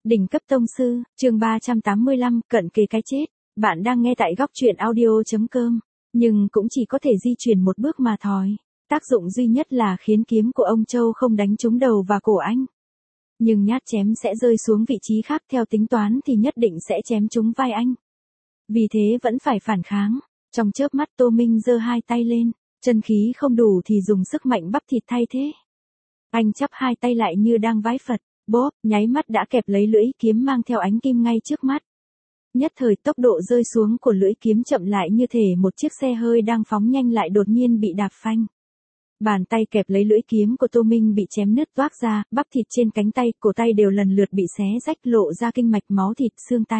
Đỉnh cấp tông sư, chương 385, cận kề cái chết. Bạn đang nghe tại góc truyện audio.com, nhưng cũng chỉ có thể di chuyển một bước mà thôi. Tác dụng duy nhất là khiến kiếm của ông Châu không đánh trúng đầu và cổ anh. Nhưng nhát chém sẽ rơi xuống vị trí khác, theo tính toán thì nhất định sẽ chém trúng vai anh. Vì thế vẫn phải phản kháng. Trong chớp mắt Tô Minh giơ hai tay lên, chân khí không đủ thì dùng sức mạnh bắp thịt thay thế. Anh chắp hai tay lại như đang vái Phật. Bốp, nháy mắt đã kẹp lấy lưỡi kiếm mang theo ánh kim ngay trước mắt. Nhất thời tốc độ rơi xuống của lưỡi kiếm chậm lại, như thể một chiếc xe hơi đang phóng nhanh lại đột nhiên bị đạp phanh. Bàn tay kẹp lấy lưỡi kiếm của Tô Minh bị chém nứt toác ra, bắp thịt trên cánh tay, cổ tay đều lần lượt bị xé rách, lộ ra kinh mạch, máu thịt, xương tay.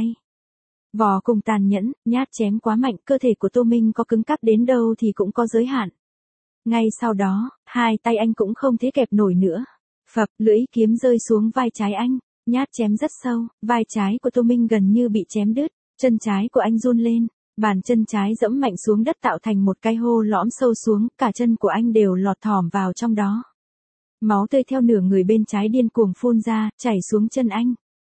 Vò cùng tàn nhẫn, nhát chém quá mạnh, cơ thể của Tô Minh có cứng cáp đến đâu thì cũng có giới hạn. Ngay sau đó, hai tay anh cũng không thể kẹp nổi nữa. Phập, lưỡi kiếm rơi xuống vai trái anh, nhát chém rất sâu, vai trái của Tô Minh gần như bị chém đứt, chân trái của anh run lên, bàn chân trái giẫm mạnh xuống đất tạo thành một cái hô lõm sâu xuống, cả chân của anh đều lọt thỏm vào trong đó. Máu tươi theo nửa người bên trái điên cuồng phun ra, chảy xuống chân anh.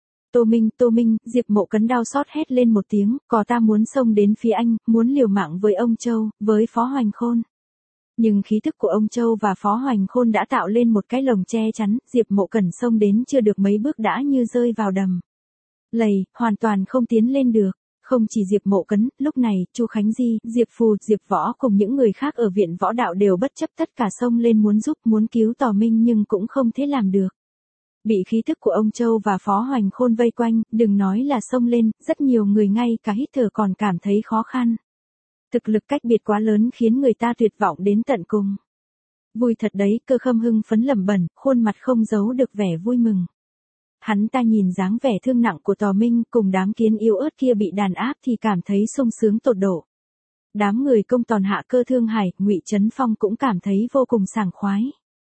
Tô Minh, Diệp Mộ Cấn đau xót hét lên một tiếng, cò ta muốn xông đến phía anh, muốn liều mạng với ông Châu, với Phó Hoành Khôn. Nhưng khí thức của ông Châu và Phó Hoành Khôn đã tạo lên một cái lồng che chắn, Diệp Mộ Cẩn xông đến chưa được mấy bước đã như rơi vào đầm lầy, hoàn toàn không tiến lên được. Không chỉ Diệp Mộ Cấn, lúc này, Chu Khánh Di, Diệp Phù, Diệp Võ cùng những người khác ở viện võ đạo đều bất chấp tất cả xông lên muốn giúp, muốn cứu Tò Minh nhưng cũng không thể làm được. Bị khí thức của ông Châu và Phó Hoành Khôn vây quanh, đừng nói là xông lên, rất nhiều người ngay cả hít thở còn cảm thấy khó khăn. Thực lực cách biệt quá lớn khiến người ta tuyệt vọng đến tận cùng. Vui thật đấy, Cơ Khâm hưng phấn lẩm bẩm, khuôn mặt không giấu được vẻ vui mừng. Hắn ta nhìn dáng vẻ thương nặng của Tò Minh cùng đám kiến yếu ớt kia bị đàn áp thì cảm thấy sung sướng tột độ. Đám người Công Tòn, Hạ Cơ, Thương Hải, Ngụy Trấn Phong cũng cảm thấy vô cùng sảng khoái.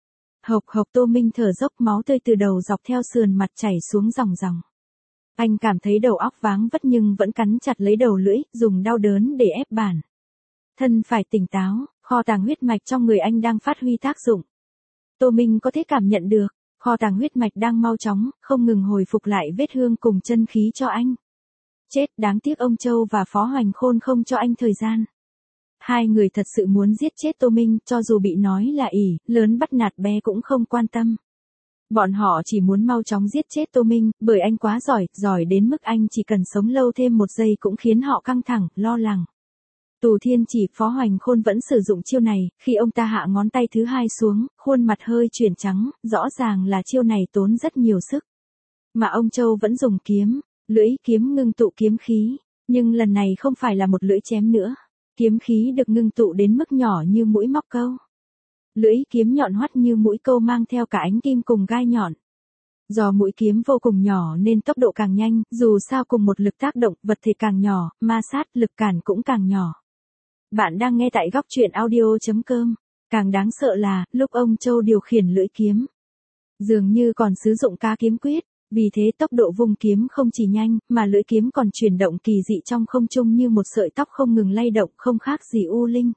Hộc hộc, Tô Minh thở dốc, máu tươi từ đầu dọc theo sườn mặt chảy xuống ròng ròng. Anh cảm thấy đầu óc váng vất nhưng vẫn cắn chặt lấy đầu lưỡi, dùng đau đớn để ép bản thân phải tỉnh táo, kho tàng huyết mạch trong người anh đang phát huy tác dụng. Tô Minh có thể cảm nhận được, kho tàng huyết mạch đang mau chóng, không ngừng hồi phục lại vết thương cùng chân khí cho anh. Chết, đáng tiếc ông Châu và Phó Hoành Khôn không cho anh thời gian. Hai người thật sự muốn giết chết Tô Minh, cho dù bị nói là ỷ lớn bắt nạt bé cũng không quan tâm. Bọn họ chỉ muốn mau chóng giết chết Tô Minh, bởi anh quá giỏi đến mức anh chỉ cần sống lâu thêm một giây cũng khiến họ căng thẳng, lo lắng. Tù Thiên Chỉ, Phó Hoành Khôn vẫn sử dụng chiêu này, khi ông ta hạ ngón tay thứ hai xuống, khuôn mặt hơi chuyển trắng, rõ ràng là chiêu này tốn rất nhiều sức. Mà ông Châu vẫn dùng kiếm, lưỡi kiếm ngưng tụ kiếm khí, nhưng lần này không phải là một lưỡi chém nữa. Kiếm khí được ngưng tụ đến mức nhỏ như mũi móc câu. Lưỡi kiếm nhọn hoắt như mũi câu mang theo cả ánh kim cùng gai nhọn. Do mũi kiếm vô cùng nhỏ nên tốc độ càng nhanh, dù sao cùng một lực tác động, vật thể càng nhỏ, ma sát, lực cản cũng càng nhỏ. Bạn đang nghe tại góc truyện audio.com. Càng đáng sợ là, lúc ông Châu điều khiển lưỡi kiếm, dường như còn sử dụng cá kiếm quyết, vì thế tốc độ vung kiếm không chỉ nhanh, mà lưỡi kiếm còn chuyển động kỳ dị trong không trung như một sợi tóc không ngừng lay động, không khác gì u linh.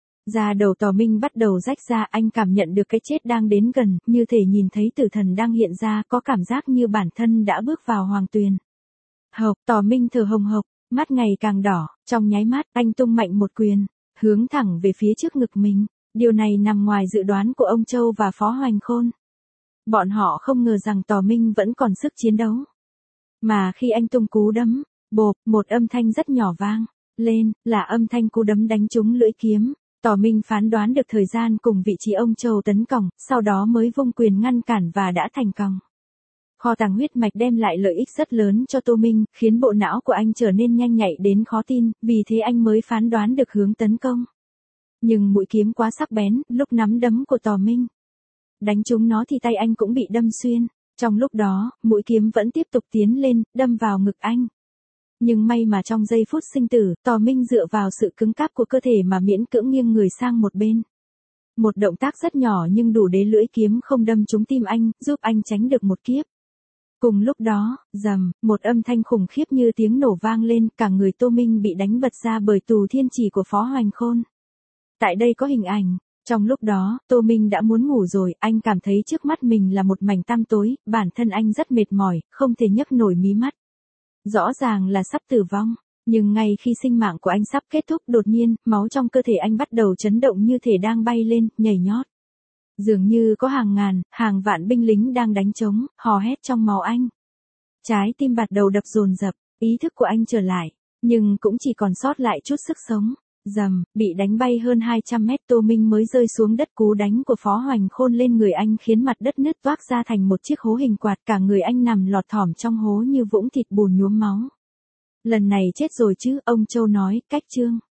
Da đầu Tò Minh bắt đầu rách ra, anh cảm nhận được cái chết đang đến gần, như thể nhìn thấy tử thần đang hiện ra, có cảm giác như bản thân đã bước vào hoàng tuyền. Hộc, Tò Minh thở hồng hộc, mắt ngày càng đỏ, trong nháy mắt, anh tung mạnh một quyền, hướng thẳng về phía trước ngực mình. Điều này nằm ngoài dự đoán của ông Châu và Phó Hoành Khôn. Bọn họ không ngờ rằng Tò Minh vẫn còn sức chiến đấu. Mà khi anh tung cú đấm, bộp, một âm thanh rất nhỏ vang lên, là âm thanh cú đấm đánh trúng lưỡi kiếm. Tò Minh phán đoán được thời gian cùng vị trí ông Châu tấn công, sau đó mới vung quyền ngăn cản và đã thành công. Kho tàng huyết mạch đem lại lợi ích rất lớn cho Tô Minh, khiến bộ não của anh trở nên nhanh nhạy đến khó tin, vì thế anh mới phán đoán được hướng tấn công. Nhưng mũi kiếm quá sắc bén, lúc nắm đấm của Tò Minh đánh trúng nó thì tay anh cũng bị đâm xuyên. Trong lúc đó, mũi kiếm vẫn tiếp tục tiến lên, đâm vào ngực anh. Nhưng may mà trong giây phút sinh tử, Tò Minh dựa vào sự cứng cáp của cơ thể mà miễn cưỡng nghiêng người sang một bên. Một động tác rất nhỏ nhưng đủ để lưỡi kiếm không đâm trúng tim anh, giúp anh tránh được một kiếp. Cùng lúc đó, rầm, một âm thanh khủng khiếp như tiếng nổ vang lên, cả người Tô Minh bị đánh bật ra bởi Tù Thiên Chỉ của Phó Hoành Khôn. Tại đây có hình ảnh, Trong lúc đó, Tô Minh đã muốn ngủ rồi, anh cảm thấy trước mắt mình là một mảnh tăm tối, bản thân anh rất mệt mỏi, không thể nhấc nổi mí mắt. Rõ ràng là sắp tử vong, nhưng ngay khi sinh mạng của anh sắp kết thúc đột nhiên, máu trong cơ thể anh bắt đầu chấn động như thể đang bay lên, nhảy nhót. Dường như có hàng ngàn, hàng vạn binh lính đang đánh trống, hò hét trong máu anh. Trái tim bắt đầu đập dồn dập, ý thức của anh trở lại, nhưng cũng chỉ còn sót lại chút sức sống. Rầm, bị đánh bay hơn 200 mét Tô Minh mới rơi xuống đất, cú đánh của Phó Hoành Khôn lên người anh khiến mặt đất nứt toác ra thành một chiếc hố hình quạt, cả người anh nằm lọt thỏm trong hố như vũng thịt bùn nhuốm máu. Lần này chết rồi chứ, ông Châu nói, cách chương.